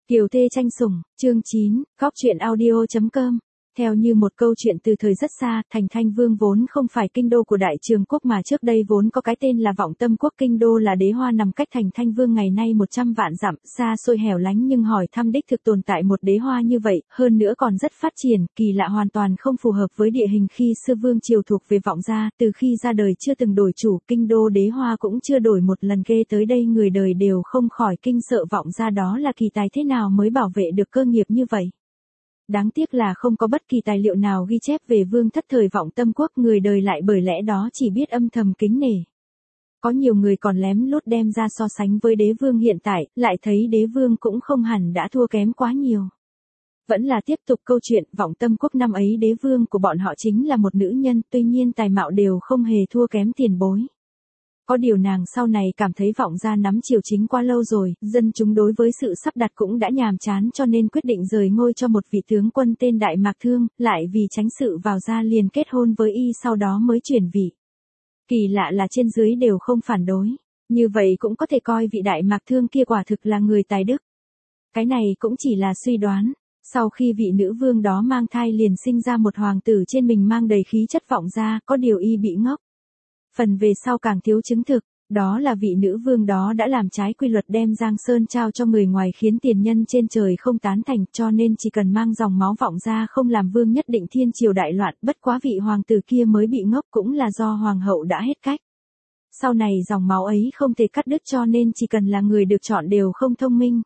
Kiều Thê tranh sủng, chương 9, góc truyện audio.com. Theo như một câu chuyện từ thời rất xa, thành Thanh Vương vốn không phải kinh đô của Đại Trường Quốc mà trước đây vốn có cái tên là Vọng Tâm Quốc. Kinh đô là đế hoa nằm cách thành Thanh Vương ngày nay 100 vạn dặm, xa xôi hẻo lánh, nhưng hỏi thăm đích thực tồn tại một đế hoa như vậy, hơn nữa còn rất phát triển, kỳ lạ, hoàn toàn không phù hợp với địa hình khi xưa vương triều thuộc về Vọng gia, từ khi ra đời chưa từng đổi chủ, kinh đô đế hoa cũng chưa đổi một lần. Ghê tới đây người đời đều không khỏi kinh sợ, Vọng gia đó là kỳ tài thế nào mới bảo vệ được cơ nghiệp như vậy. Đáng tiếc là không có bất kỳ tài liệu nào ghi chép về vương thất thời Vọng Tâm Quốc, người đời lại bởi lẽ đó chỉ biết âm thầm kính nể. Có nhiều người còn lém lút đem ra so sánh với đế vương hiện tại, lại thấy đế vương cũng không hẳn đã thua kém quá nhiều. Vẫn là tiếp tục câu chuyện, Vọng Tâm Quốc năm ấy đế vương của bọn họ chính là một nữ nhân, tuy nhiên tài mạo đều không hề thua kém tiền bối. Có điều nàng sau này cảm thấy Vọng gia nắm triều chính quá lâu rồi, dân chúng đối với sự sắp đặt cũng đã nhàm chán, cho nên quyết định rời ngôi cho một vị tướng quân tên Đại Mạc Thương, lại vì tránh sự vào gia liền kết hôn với y, sau đó mới chuyển vị. Kỳ lạ là trên dưới đều không phản đối, như vậy cũng có thể coi vị Đại Mạc Thương kia quả thực là người tài đức. Cái này cũng chỉ là suy đoán. Sau khi vị nữ vương đó mang thai liền sinh ra một hoàng tử trên mình mang đầy khí chất Vọng gia, có điều y bị ngốc. Phần về sau càng thiếu chứng thực, đó là vị nữ vương đó đã làm trái quy luật đem Giang Sơn trao cho người ngoài khiến tiền nhân trên trời không tán thành, cho nên chỉ cần mang dòng máu Vọng gia không làm vương nhất định thiên triều đại loạn. Bất quá vị hoàng tử kia mới bị ngốc cũng là do hoàng hậu đã hết cách. Sau này dòng máu ấy không thể cắt đứt, cho nên chỉ cần là người được chọn đều không thông minh.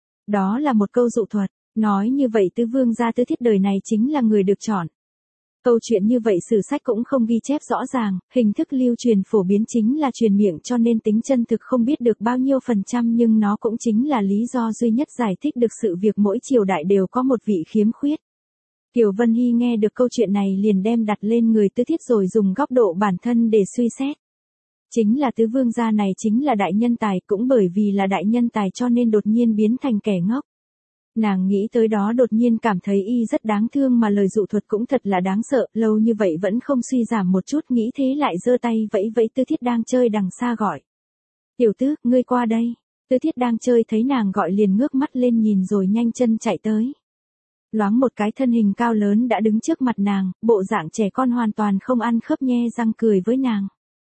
Đó là một câu dụ thuật, nói như vậy tứ vương gia Tứ Thiết đời này chính là người được chọn. Câu chuyện như vậy sử sách cũng không ghi chép rõ ràng, hình thức lưu truyền phổ biến chính là truyền miệng, cho nên tính chân thực không biết được bao nhiêu phần trăm, nhưng nó cũng chính là lý do duy nhất giải thích được sự việc mỗi triều đại đều có một vị khiếm khuyết. Kiều Vân Hy nghe được câu chuyện này liền đem đặt lên người Tứ Thiết rồi dùng góc độ bản thân để suy xét. Chính là tứ vương gia này chính là đại nhân tài, cũng bởi vì là đại nhân tài cho nên đột nhiên biến thành kẻ ngốc. Nàng nghĩ tới đó đột nhiên cảm thấy y rất đáng thương, mà lời dụ thuật cũng thật là đáng sợ, lâu như vậy vẫn không suy giảm một chút, nghĩ thế lại giơ tay vẫy vẫy. Tứ Thiết đang chơi đằng xa gọi. Tiểu Tứ, ngươi qua đây. Tứ Thiết đang chơi thấy nàng gọi liền ngước mắt lên nhìn rồi nhanh chân chạy tới. Loáng một cái thân hình cao lớn đã đứng trước mặt nàng, bộ dạng trẻ con hoàn toàn không ăn khớp, nhe răng cười với nàng.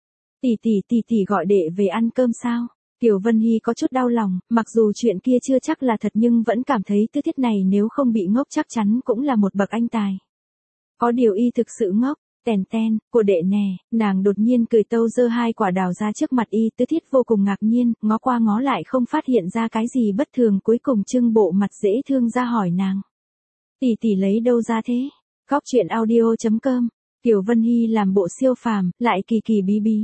Tỷ gọi đệ về ăn cơm sao? Kiều Vân Hy có chút đau lòng, mặc dù chuyện kia chưa chắc là thật nhưng vẫn cảm thấy Tứ Thiết này nếu không bị ngốc chắc chắn cũng là một bậc anh tài. Có điều y thực sự ngốc. Ten, của đệ nè. Nàng đột nhiên cười tâu giơ hai quả đào ra trước mặt y. Tứ Thiết vô cùng ngạc nhiên, ngó qua ngó lại không phát hiện ra cái gì bất thường, cuối cùng trưng bộ mặt dễ thương ra hỏi nàng. Tỷ lấy đâu ra thế? Góc truyện audio.com. Kiều Vân Hy làm bộ siêu phàm, lại kỳ kỳ bí bí.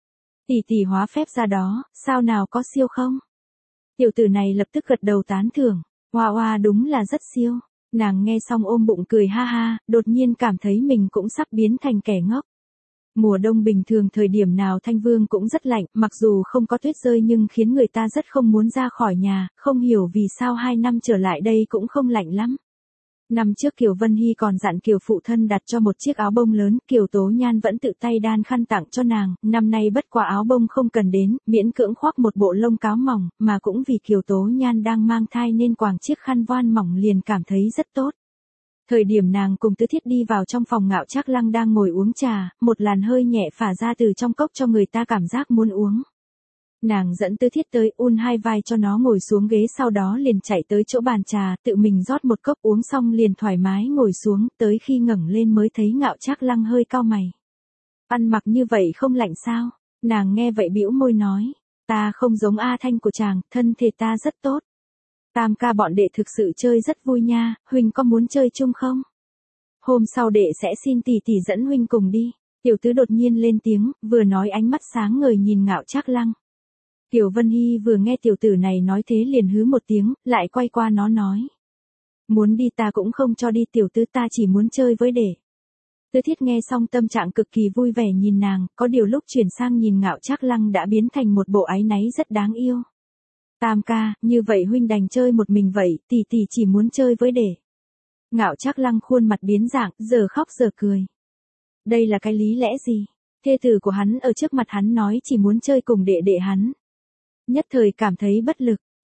Tỷ hóa phép ra đó, sao nào có siêu không? Tiểu tử này lập tức gật đầu tán thưởng. Hoa đúng là rất siêu. Nàng nghe xong ôm bụng cười ha ha, đột nhiên cảm thấy mình cũng sắp biến thành kẻ ngốc. Mùa đông bình thường thời điểm nào Thanh Vương cũng rất lạnh, mặc dù không có tuyết rơi nhưng khiến người ta rất không muốn ra khỏi nhà, không hiểu vì sao 2 năm trở lại đây cũng không lạnh lắm. Năm trước Kiều Vân Hy còn dặn Kiều phụ thân đặt cho một chiếc áo bông lớn, Kiều Tố Nhan vẫn tự tay đan khăn tặng cho nàng, năm nay bất quả áo bông không cần đến, miễn cưỡng khoác một bộ lông cáo mỏng, mà cũng vì Kiều Tố Nhan đang mang thai nên quàng chiếc khăn voan mỏng liền cảm thấy rất tốt. Thời điểm nàng cùng Tứ Thiết đi vào trong phòng, Ngạo Trác Lăng đang ngồi uống trà, một làn hơi nhẹ phả ra từ trong cốc cho người ta cảm giác muốn uống. Nàng dẫn Tứ Thiết tới, hai vai cho nó ngồi xuống ghế, sau đó liền chạy tới chỗ bàn trà, tự mình rót một cốc uống xong liền thoải mái ngồi xuống, tới khi ngẩng lên mới thấy Ngạo Trác Lăng hơi cau mày. Ăn mặc như vậy không lạnh sao? Nàng nghe vậy bĩu môi nói, ta không giống A Thanh của chàng, thân thể ta rất tốt. Tam ca bọn đệ thực sự chơi rất vui nha, huynh có muốn chơi chung không? Hôm sau đệ sẽ xin tỷ dẫn huynh cùng đi. Tiểu Tứ đột nhiên lên tiếng, vừa nói ánh mắt sáng ngời nhìn Ngạo Trác Lăng. Kiều Vân Hy vừa nghe tiểu tử này nói thế liền hứ một tiếng, lại quay qua nó nói. Muốn đi ta cũng không cho đi Tiểu Tứ, ta chỉ muốn chơi với đệ. Tứ Thiết nghe xong tâm trạng cực kỳ vui vẻ nhìn nàng, có điều lúc chuyển sang nhìn Ngạo Trác Lăng đã biến thành một bộ áy náy rất đáng yêu. Tam ca, như vậy huynh đành chơi một mình vậy, tỷ chỉ muốn chơi với đệ. Ngạo Trác Lăng khuôn mặt biến dạng, giờ khóc giờ cười. Đây là cái lý lẽ gì? Thê tử của hắn ở trước mặt hắn nói chỉ muốn chơi cùng đệ hắn. Nhất thời cảm thấy bất lực,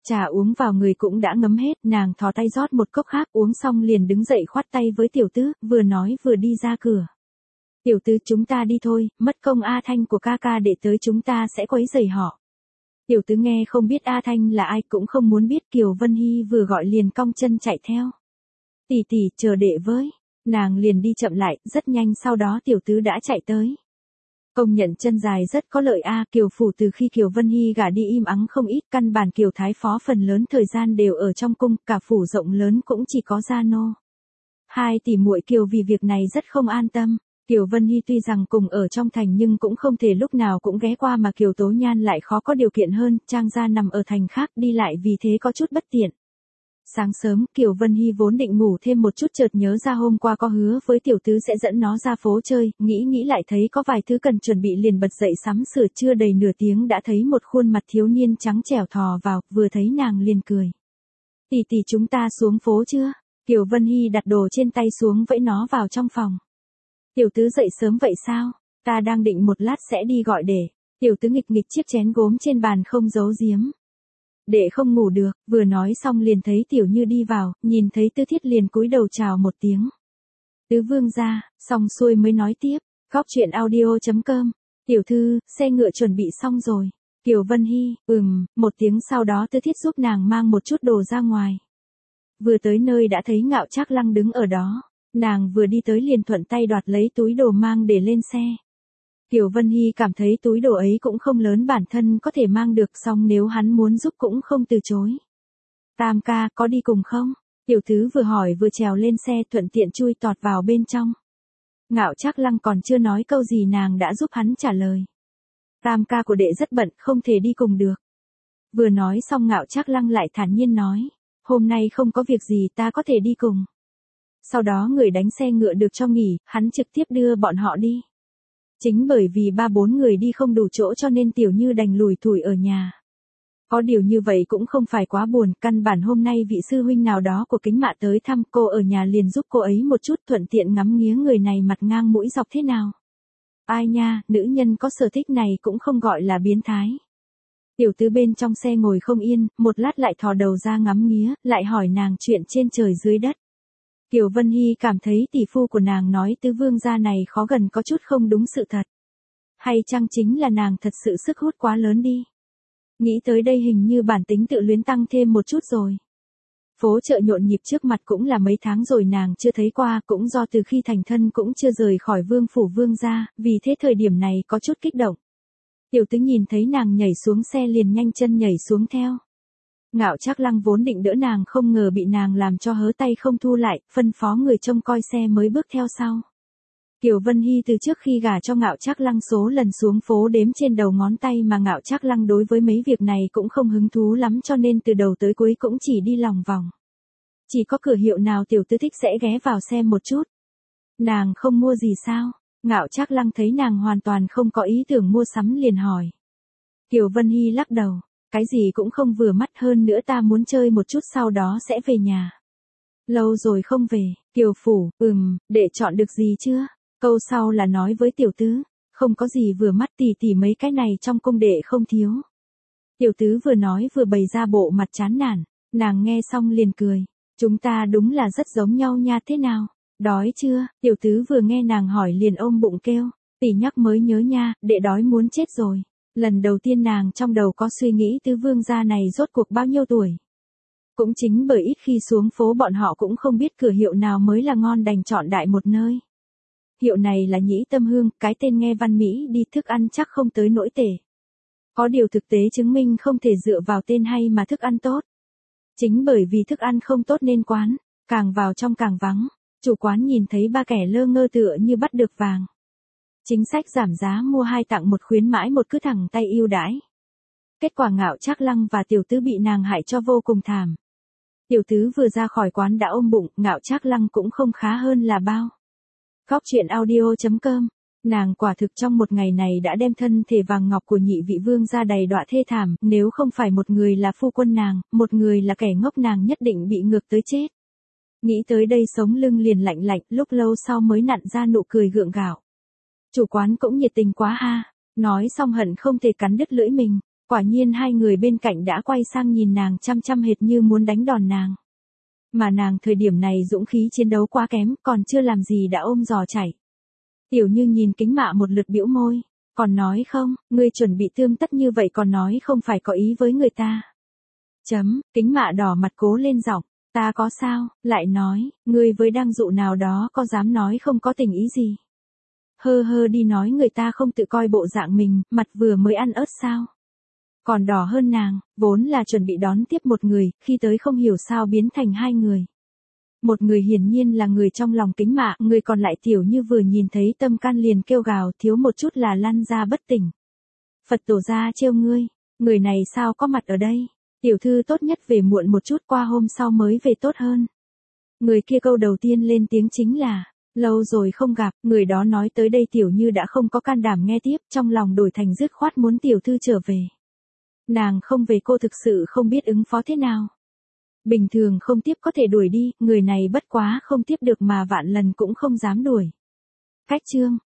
Trà uống vào người cũng đã ngấm hết, nàng thò tay rót một cốc khác uống xong liền đứng dậy khoát tay với tiểu tứ, vừa nói vừa đi ra cửa. Tiểu tứ chúng ta đi thôi, mất công A Thanh của ca ca để tới chúng ta sẽ quấy rầy họ. Tiểu tứ nghe không biết A Thanh là ai cũng không muốn biết, Kiều Vân Hy vừa gọi liền cong chân chạy theo. Tỷ tỷ chờ đệ với, nàng liền đi chậm lại, rất nhanh sau đó tiểu tứ đã chạy tới. Công nhận chân dài rất có lợi a, Kiều phủ từ khi Kiều Vân Hy gả đi im ắng không ít, căn bản Kiều thái phó phần lớn thời gian đều ở trong cung, cả phủ rộng lớn cũng chỉ có gia nô. Hai tỷ muội Kiều vì việc này rất không an tâm. Kiều Vân Hy tuy rằng cùng ở trong thành nhưng cũng không thể lúc nào cũng ghé qua, mà Kiều Tố Nhan lại khó có điều kiện hơn, trang gia nằm ở thành khác đi lại vì thế có chút bất tiện. Sáng sớm, Kiều Vân Hy vốn định ngủ thêm một chút, chợt nhớ ra hôm qua có hứa với tiểu tứ sẽ dẫn nó ra phố chơi, nghĩ lại thấy có vài thứ cần chuẩn bị liền bật dậy sắm sửa, chưa đầy nửa tiếng đã thấy một khuôn mặt thiếu niên trắng trẻo thò vào, vừa thấy nàng liền cười. Tỷ tỷ chúng ta xuống phố chưa? Kiều Vân Hy đặt đồ trên tay xuống vẫy nó vào trong phòng. Tiểu tứ dậy sớm vậy sao? Ta đang định một lát sẽ đi gọi để. Tiểu tứ nghịch chiếc chén gốm trên bàn không giấu giếm. Đệ không ngủ được, vừa nói xong liền thấy Tiểu Như đi vào, nhìn thấy Tư Thiết liền cúi đầu chào một tiếng. Tứ vương ra, xong xuôi mới nói tiếp, góc chuyện audio.com, tiểu thư, xe ngựa chuẩn bị xong rồi. Kiều Vân Hy, một tiếng sau đó Tư Thiết giúp nàng mang một chút đồ ra ngoài. Vừa tới nơi đã thấy Ngạo Trác Lăng đứng ở đó, nàng vừa đi tới liền thuận tay đoạt lấy túi đồ mang để lên xe. Kiều Vân Hy cảm thấy túi đồ ấy cũng không lớn, bản thân có thể mang được, xong nếu hắn muốn giúp cũng không từ chối. Tam ca, có đi cùng không? Tiểu tứ vừa hỏi vừa trèo lên xe thuận tiện chui tọt vào bên trong. Ngạo Trác Lăng còn chưa nói câu gì nàng đã giúp hắn trả lời. Tam ca của đệ rất bận, không thể đi cùng được. Vừa nói xong Ngạo Trác Lăng lại thản nhiên nói, hôm nay không có việc gì ta có thể đi cùng. Sau đó người đánh xe ngựa được cho nghỉ, hắn trực tiếp đưa bọn họ đi. Chính bởi vì 3-4 người đi không đủ chỗ cho nên Tiểu Như đành lủi thủi ở nhà. Có điều như vậy cũng không phải quá buồn, căn bản hôm nay vị sư huynh nào đó của Kính Mạ tới thăm cô ở nhà liền giúp cô ấy một chút, thuận tiện ngắm nghía người này mặt ngang mũi dọc thế nào. Ai nha, nữ nhân có sở thích này cũng không gọi là biến thái. Tiểu tứ bên trong xe ngồi không yên, một lát lại thò đầu ra ngắm nghía, lại hỏi nàng chuyện trên trời dưới đất. Kiều Vân Hy cảm thấy tỷ phu của nàng nói tứ vương gia này khó gần có chút không đúng sự thật. Hay chăng chính là nàng thật sự sức hút quá lớn đi. Nghĩ tới đây hình như bản tính tự luyến tăng thêm một chút rồi. Phố chợ nhộn nhịp trước mặt cũng là mấy tháng rồi nàng chưa thấy qua, cũng do từ khi thành thân cũng chưa rời khỏi vương phủ vương gia, vì thế thời điểm này có chút kích động. Tiểu tứ nhìn thấy nàng nhảy xuống xe liền nhanh chân nhảy xuống theo. Ngạo Trác Lăng vốn định đỡ nàng không ngờ bị nàng làm cho hớ tay không thu lại, phân phó người trông coi xe mới bước theo sau. Kiều Vân Hy từ trước khi gả cho Ngạo Trác Lăng số lần xuống phố đếm trên đầu ngón tay, mà Ngạo Trác Lăng đối với mấy việc này cũng không hứng thú lắm cho nên từ đầu tới cuối cũng chỉ đi lòng vòng. Chỉ có cửa hiệu nào tiểu tứ thích sẽ ghé vào xem một chút. Nàng không mua gì sao? Ngạo Trác Lăng thấy nàng hoàn toàn không có ý tưởng mua sắm liền hỏi. Kiều Vân Hy lắc đầu. Cái gì cũng không vừa mắt, hơn nữa ta muốn chơi một chút sau đó sẽ về nhà. Lâu rồi không về, Kiều phủ, để chọn được gì chưa? Câu sau là nói với tiểu tứ, không có gì vừa mắt, tỷ mấy cái này trong cung đệ không thiếu. Tiểu tứ vừa nói vừa bày ra bộ mặt chán nản, nàng nghe xong liền cười, chúng ta đúng là rất giống nhau nha, thế nào? Đói chưa? Tiểu tứ vừa nghe nàng hỏi liền ôm bụng kêu, tỷ nhắc mới nhớ nha, đệ đói muốn chết rồi. Lần đầu tiên nàng trong đầu có suy nghĩ tứ vương gia này rốt cuộc bao nhiêu tuổi. Cũng chính bởi ít khi xuống phố bọn họ cũng không biết cửa hiệu nào mới là ngon đành chọn đại một nơi. Hiệu này là Nhĩ Tâm Hương, cái tên nghe văn mỹ đi, thức ăn chắc không tới nỗi tệ. Có điều thực tế chứng minh không thể dựa vào tên hay mà thức ăn tốt. Chính bởi vì thức ăn không tốt nên quán, càng vào trong càng vắng, chủ quán nhìn thấy ba kẻ lơ ngơ tựa như bắt được vàng. Chính sách giảm giá mua 2 tặng 1 khuyến mãi một cứ thẳng tay ưu đãi. Kết quả Ngạo Trác Lăng và tiểu tứ bị nàng hại cho vô cùng thảm. Tiểu tứ vừa ra khỏi quán đã ôm bụng, Ngạo Trác Lăng cũng không khá hơn là bao. Góc chuyện audio.com, nàng quả thực trong một ngày này đã đem thân thể vàng ngọc của nhị vị vương ra đầy đọa thê thảm, nếu không phải một người là phu quân nàng, một người là kẻ ngốc nàng nhất định bị ngược tới chết. Nghĩ tới đây sống lưng liền lạnh lạnh, lúc lâu sau mới nặn ra nụ cười gượng gạo. Chủ quán cũng nhiệt tình quá ha, nói xong hận không thể cắn đứt lưỡi mình. Quả nhiên hai người bên cạnh đã quay sang nhìn nàng chăm chăm hệt như muốn đánh đòn nàng. Mà nàng thời điểm này dũng khí chiến đấu quá kém, còn chưa làm gì đã ôm giò chạy. Tiểu Như nhìn Kính Mạ một lượt bĩu môi, còn nói không, ngươi chuẩn bị tươm tất như vậy còn nói không phải có ý với người ta. Kính Mạ đỏ mặt cố lên giọng, ta có sao, lại nói, ngươi với đang dụ nào đó có dám nói không có tình ý gì. Hơ hơ đi nói người ta không tự coi bộ dạng mình, mặt vừa mới ăn ớt sao. Còn đỏ hơn nàng, vốn là chuẩn bị đón tiếp một người, khi tới không hiểu sao biến thành hai người. Một người hiển nhiên là người trong lòng Kính Mạ, người còn lại Tiểu Như vừa nhìn thấy tâm can liền kêu gào thiếu một chút là lăn ra bất tỉnh. Phật tổ ra trêu ngươi, người này sao có mặt ở đây, tiểu thư tốt nhất về muộn một chút qua hôm sau mới về tốt hơn. Người kia câu đầu tiên lên tiếng chính là, lâu rồi không gặp, người đó nói tới đây Tiểu Như đã không có can đảm nghe tiếp, trong lòng đổi thành dứt khoát muốn tiểu thư trở về. Nàng không về cô thực sự không biết ứng phó thế nào. Bình thường không tiếp có thể đuổi đi, người này bất quá không tiếp được mà vạn lần cũng không dám đuổi. Cách chương